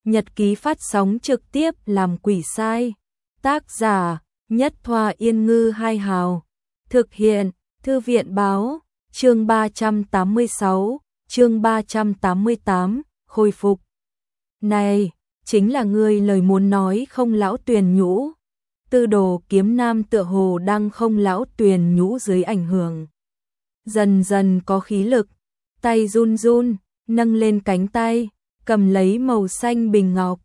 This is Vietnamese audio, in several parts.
Nhật ký phát sóng trực tiếp làm quỷ sai. Tác giả Nhất Thoa Yên Ngư Hai Hào. Thực hiện Thư viện Báo. Chương 386, chương 388, khôi phục. Này, chính là ngươi lời muốn nói không lão Tuyền Nhũ. Tư Đồ Kiếm Nam tựa hồ đang không lão Tuyền Nhũ dưới ảnh hưởng. Dần dần có khí lực, tay run run, nâng lên cánh tay, cầm lấy màu xanh bình ngọc.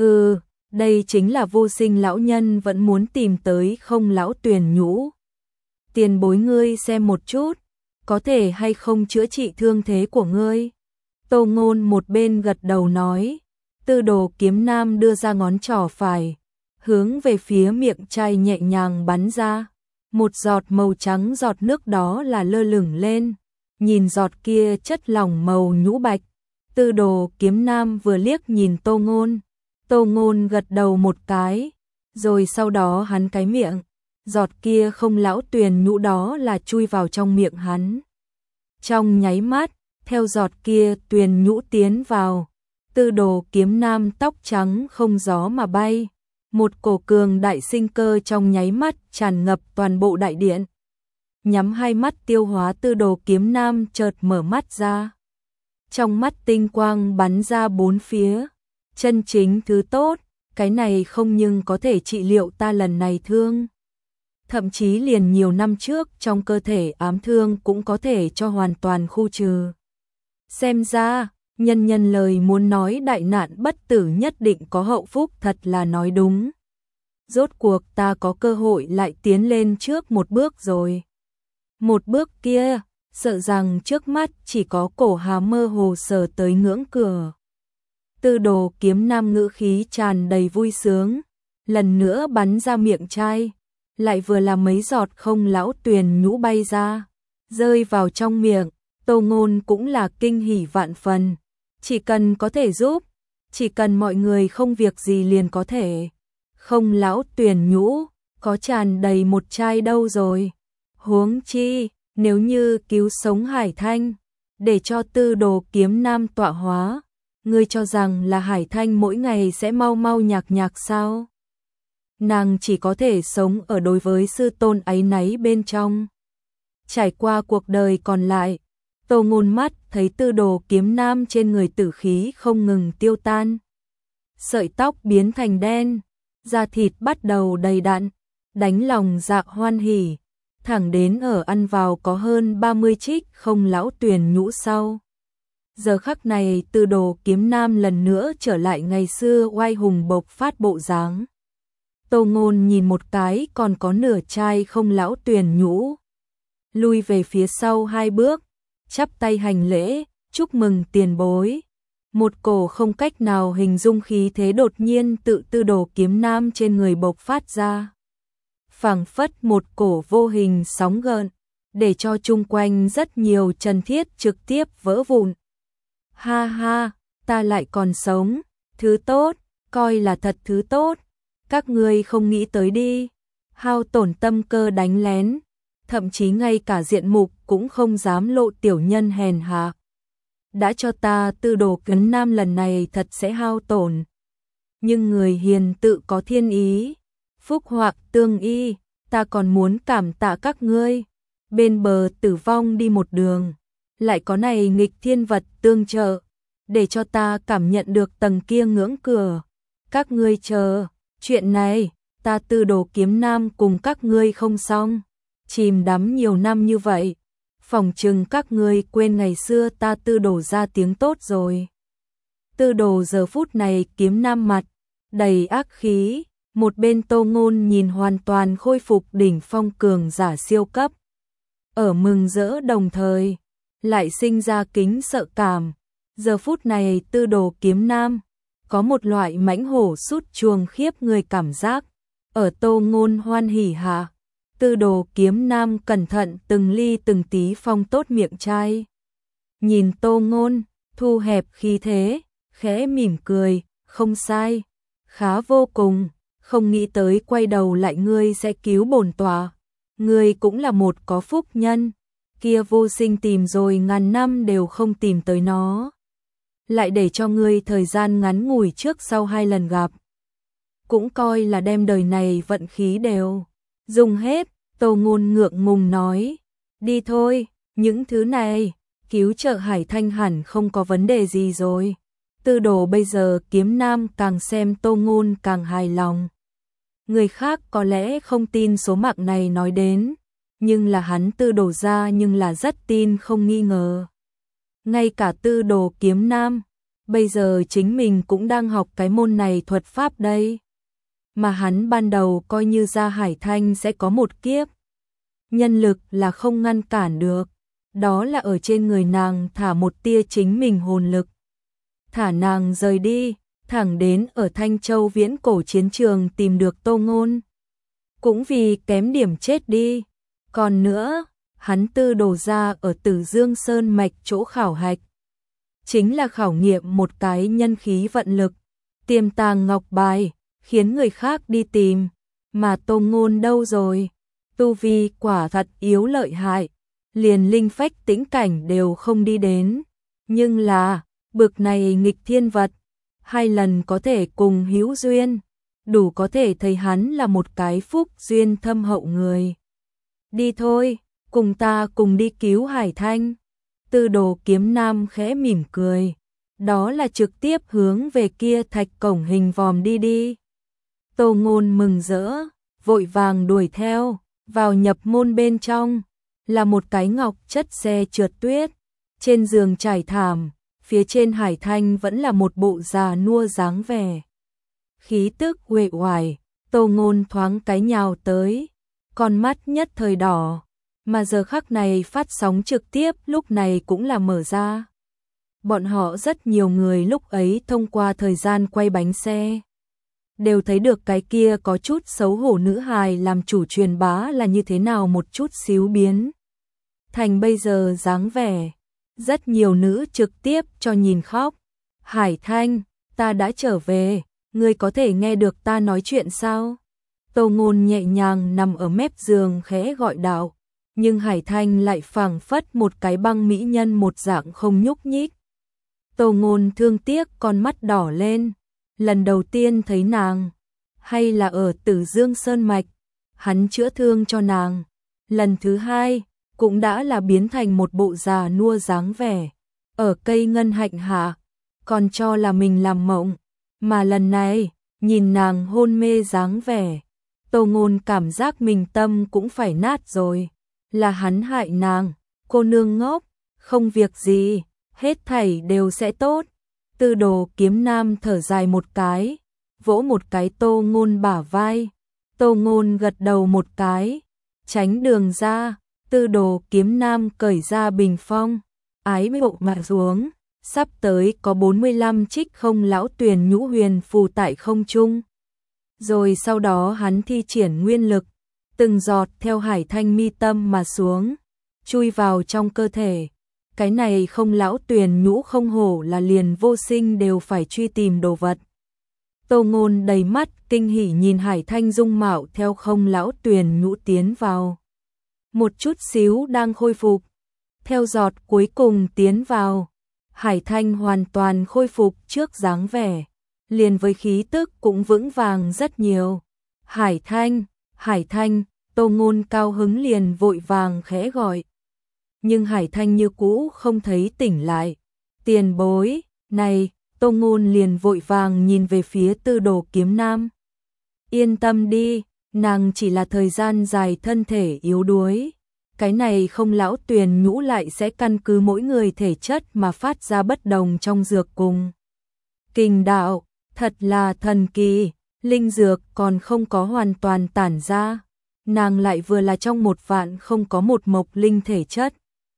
Đây chính là vô sinh lão nhân vẫn muốn tìm tới không lão Tuyền Nhũ. Tiền bối ngươi xem một chút, có thể hay không chữa trị thương thế của ngươi. Tô Ngôn một bên gật đầu nói. Tư Đồ Kiếm Nam đưa ra ngón trỏ phải, hướng về phía miệng chai nhẹ nhàng bắn ra. Một giọt màu trắng giọt nước đó là lơ lửng lên. Nhìn giọt kia chất lỏng màu nhũ bạch. Tư Đồ Kiếm Nam vừa liếc nhìn Tô Ngôn. Tô Ngôn gật đầu một cái, rồi sau đó hắn cái miệng. Giọt kia không lão Tuyền Nhũ đó là chui vào trong miệng hắn. Trong nháy mắt, theo giọt kia Tuyền Nhũ tiến vào. Tư Đồ Kiếm Nam tóc trắng không gió mà bay. Một cổ cường đại sinh cơ trong nháy mắt tràn ngập toàn bộ đại điện. Nhắm hai mắt tiêu hóa, Tư Đồ Kiếm Nam chợt mở mắt ra. Trong mắt tinh quang bắn ra bốn phía. Chân chính thứ tốt, cái này không nhưng có thể trị liệu ta lần này thương. Thậm chí liền nhiều năm trước trong cơ thể ám thương cũng có thể cho hoàn toàn khu trừ. Xem ra, nhân lời muốn nói đại nạn bất tử nhất định có hậu phúc thật là nói đúng. Rốt cuộc ta có cơ hội lại tiến lên trước một bước rồi. Một bước kia, sợ rằng trước mắt chỉ có cổ hà mơ hồ sờ tới ngưỡng cửa. Tư Đồ Kiếm Nam ngữ khí tràn đầy vui sướng, lần nữa bắn ra miệng chai, lại vừa là mấy giọt không lão Tuyền Nhũ bay ra, rơi vào trong miệng. Tô Ngôn cũng là kinh hỉ vạn phần, chỉ cần có thể giúp, chỉ cần mọi người không việc gì liền có thể. Không lão Tuyền Nhũ, có tràn đầy một chai đâu rồi. Huống chi, nếu như cứu sống Hải Thanh, để cho Tư Đồ Kiếm Nam tọa hóa, ngươi cho rằng là Hải Thanh mỗi ngày sẽ mau mau nhạc sao? Nàng chỉ có thể sống ở đối với sư tôn áy náy bên trong. Trải qua cuộc đời còn lại, Tô Ngôn mắt thấy Tư Đồ Kiếm Nam trên người tử khí không ngừng tiêu tan. Sợi tóc biến thành đen, da thịt bắt đầu đầy đặn, đánh lòng dạ hoan hỉ, thẳng đến ở ăn vào có hơn 30 trích không lão Tuyền Nhũ sau. Giờ khắc này Tư Đồ Kiếm Nam lần nữa trở lại ngày xưa oai hùng bộc phát bộ dáng. Tô Ngôn nhìn một cái còn có nửa chai không lão Tuyền Nhũ. Lui về phía sau hai bước, chắp tay hành lễ, chúc mừng tiền bối. Một cổ không cách nào hình dung khí thế đột nhiên tự Tư Đồ Kiếm Nam trên người bộc phát ra. Phảng phất một cổ vô hình sóng gợn, để cho chung quanh rất nhiều chân thiết trực tiếp vỡ vụn. Ha ha, ta lại còn sống, thứ tốt, coi là thật thứ tốt. Các ngươi không nghĩ tới đi, hao tổn tâm cơ đánh lén, thậm chí ngay cả diện mục cũng không dám lộ tiểu nhân hèn hạ. Đã cho ta Tư Đồ Kiếm Nam lần này thật sẽ hao tổn. Nhưng người hiền tự có thiên ý, phúc hoặc tương y, ta còn muốn cảm tạ các ngươi. Bên bờ tử vong đi một đường, lại có này nghịch thiên vật tương trợ, để cho ta cảm nhận được tầng kia ngưỡng cửa. Các ngươi chờ, chuyện này, ta Tư Đồ Kiếm Nam cùng các ngươi không xong. Chìm đắm nhiều năm như vậy, phỏng chừng các ngươi quên ngày xưa ta Tư Đồ ra tiếng tốt rồi. Tư Đồ giờ phút này Kiếm Nam mặt đầy ác khí, một bên Tô Ngôn nhìn hoàn toàn khôi phục đỉnh phong cường giả siêu cấp. Ở mừng rỡ đồng thời, lại sinh ra kính sợ cảm. Giờ phút này Tư Đồ Kiếm Nam có một loại mãnh hổ sút chuồng khiếp người cảm giác. Ở Tô Ngôn hoan hỉ hạ, Tư Đồ Kiếm Nam cẩn thận từng ly từng tí phong tốt miệng chai. Nhìn Tô Ngôn, thu hẹp khí thế, khẽ mỉm cười, không sai, khá vô cùng, không nghĩ tới quay đầu lại ngươi sẽ cứu bổn tọa. Ngươi cũng là một có phúc nhân, kia vô sinh tìm rồi ngàn năm đều không tìm tới nó. lại để cho ngươi thời gian ngắn ngủi trước sau 2 lần gặp. Cũng coi là đem đời này vận khí đều dùng hết, Tô Ngôn ngượng ngùng nói. Đi thôi, những thứ này, cứu trợ Hải Thanh hẳn không có vấn đề gì rồi. Tư Đồ bây giờ kiếm nam càng xem Tô Ngôn càng hài lòng. Người khác có lẽ không tin số mạng này nói đến, nhưng là hắn Tư Đồ ra nhưng là rất tin không nghi ngờ. Ngay cả Tư Đồ kiếm nam, bây giờ chính mình cũng đang học cái môn này thuật pháp đây. Mà hắn ban đầu coi như ra Hải Thanh sẽ có một kiếp. Nhân lực là không ngăn cản được, đó là ở trên người nàng thả một tia chính mình hồn lực. Thả nàng rời đi, thẳng đến ở Thanh Châu viễn cổ chiến trường tìm được Tô Ngôn. Cũng vì kém điểm chết đi. Còn nữa, hắn Tư Đồ ra ở Tử Dương Sơn mạch chỗ khảo hạch. Chính là khảo nghiệm một cái nhân khí vận lực, tiềm tàng ngọc bài, khiến người khác đi tìm. Mà Tô Ngôn đâu rồi? Tu vi quả thật yếu lợi hại, liền linh phách tĩnh cảnh đều không đi đến. Nhưng là, bực này nghịch thiên vật, 2 lần có thể cùng hữu duyên, đủ có thể thấy hắn là một cái phúc duyên thâm hậu người. Đi thôi, cùng ta cùng đi cứu Hải Thanh. Tư Đồ kiếm nam khẽ mỉm cười, đó là trực tiếp hướng về kia thạch cổng hình vòm đi đi. Tô Ngôn mừng rỡ, vội vàng đuổi theo, vào nhập môn bên trong, là một cái ngọc chất xe trượt tuyết, trên giường trải thảm, phía trên Hải Thanh vẫn là một bộ già nua dáng vẻ. Khí tức uể oải, Tô Ngôn thoáng cái nhào tới, con mắt nhất thời đỏ, mà giờ khắc này phát sóng trực tiếp lúc này cũng là mở ra. Bọn họ rất nhiều người lúc ấy thông qua thời gian quay bánh xe, đều thấy được cái kia có chút xấu hổ nữ hài làm chủ truyền bá là như thế nào một chút xíu biến thành bây giờ dáng vẻ. Rất nhiều nữ trực tiếp cho nhìn khóc. Hải Thanh, ta đã trở về, ngươi có thể nghe được ta nói chuyện sao? Tô Ngôn nhẹ nhàng nằm ở mép giường khẽ gọi đạo, nhưng Hải Thanh lại phảng phất một cái băng mỹ nhân một dạng không nhúc nhích. Tô Ngôn thương tiếc con mắt đỏ lên, lần đầu tiên thấy nàng, hay là ở Tử Dương Sơn Mạch, hắn chữa thương cho nàng. Lần thứ hai, cũng đã là biến thành một bộ già nua dáng vẻ, ở cây ngân hạnh hạ, còn cho là mình làm mộng. Mà lần này, nhìn nàng hôn mê dáng vẻ, Tô Ngôn cảm giác mình tâm cũng phải nát rồi. Là hắn hại nàng, cô nương ngốc, không việc gì, hết thảy đều sẽ tốt. Tư Đồ kiếm nam thở dài một cái, vỗ một cái Tô Ngôn bả vai. Tô Ngôn gật đầu một cái, tránh đường ra. Tư Đồ kiếm nam cởi ra bình phong, ái bộ mà xuống, sắp tới có 45 trích không lão tuyển nhũ huyền phù tại không trung. Rồi sau đó hắn thi triển nguyên lực, từng giọt theo Hải Thanh mi tâm mà xuống, chui vào trong cơ thể. Cái này không lão tuyển nhũ không hổ là liền vô sinh đều phải truy tìm đồ vật. Tô Ngôn đầy mắt kinh hỉ nhìn Hải Thanh dung mạo theo không lão tuyển nhũ tiến vào. Một chút xíu đang khôi phục, theo giọt cuối cùng tiến vào, Hải Thanh hoàn toàn khôi phục trước dáng vẻ, liền với khí tức cũng vững vàng rất nhiều. Hải Thanh, Hải Thanh, Tô Ngôn cao hứng liền vội vàng khẽ gọi. Nhưng Hải Thanh như cũ không thấy tỉnh lại. Tiền bối, này, Tô Ngôn liền vội vàng nhìn về phía Tư Đồ kiếm nam. Yên tâm đi, nàng chỉ là thời gian dài thân thể yếu đuối. Cái này không lão tuyển nhũ lại sẽ căn cứ mỗi người thể chất mà phát ra bất đồng trong dược cùng. Kình đạo, thật là thần kỳ, linh dược còn không có hoàn toàn tản ra. Nàng lại vừa là trong 1 vạn không có một mộc linh thể chất.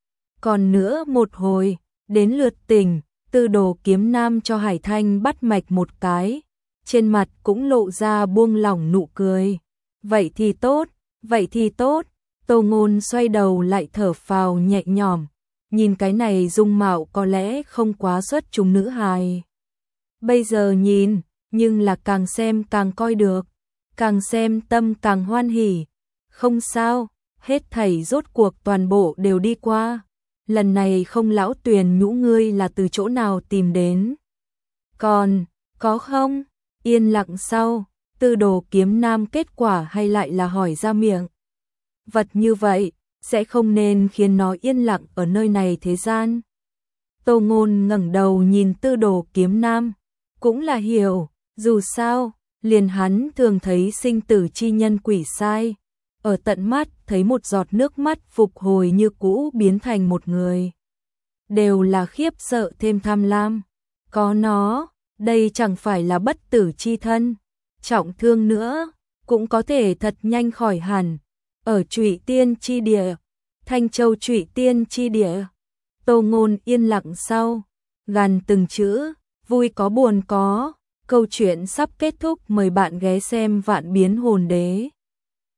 Còn nữa một hồi, đến lượt tỉnh, Tư Đồ kiếm nam cho Hải Thanh bắt mạch một cái. Trên mặt cũng lộ ra buông lỏng nụ cười. Vậy thì tốt, vậy thì tốt. Tô Ngôn xoay đầu lại thở phào nhẹ nhõm, nhìn cái này dung mạo có lẽ không quá xuất chúng nữ hài. Bây giờ nhìn, nhưng là càng xem càng coi được, càng xem tâm càng hoan hỉ. Không sao, hết thảy rốt cuộc toàn bộ đều đi qua. lần này không lão Tuyền nhũ ngươi là từ chỗ nào tìm đến? Còn, có không? Yên lặng sau, Tư Đồ Kiếm Nam kết quả hay lại là hỏi ra miệng. Vật như vậy, sẽ không nên khiến nó yên lặng ở nơi này thế gian. Tô Ngôn ngẩng đầu nhìn Tư Đồ Kiếm Nam, cũng là hiểu, dù sao, liền hắn thường thấy sinh tử chi nhân quỷ sai, ở tận mắt thấy một giọt nước mắt phục hồi như cũ biến thành một người. Đều là khiếp sợ thêm tham lam, có nó, đây chẳng phải là bất tử chi thân, trọng thương nữa, cũng có thể thật nhanh khỏi hẳn, ở Trụy Tiên chi địa, Thanh Châu Trụy Tiên chi địa. Tô Ngôn yên lặng sau, gằn từng chữ, vui có buồn có, câu chuyện sắp kết thúc, mời bạn ghé xem Vạn Biến Hồn Đế.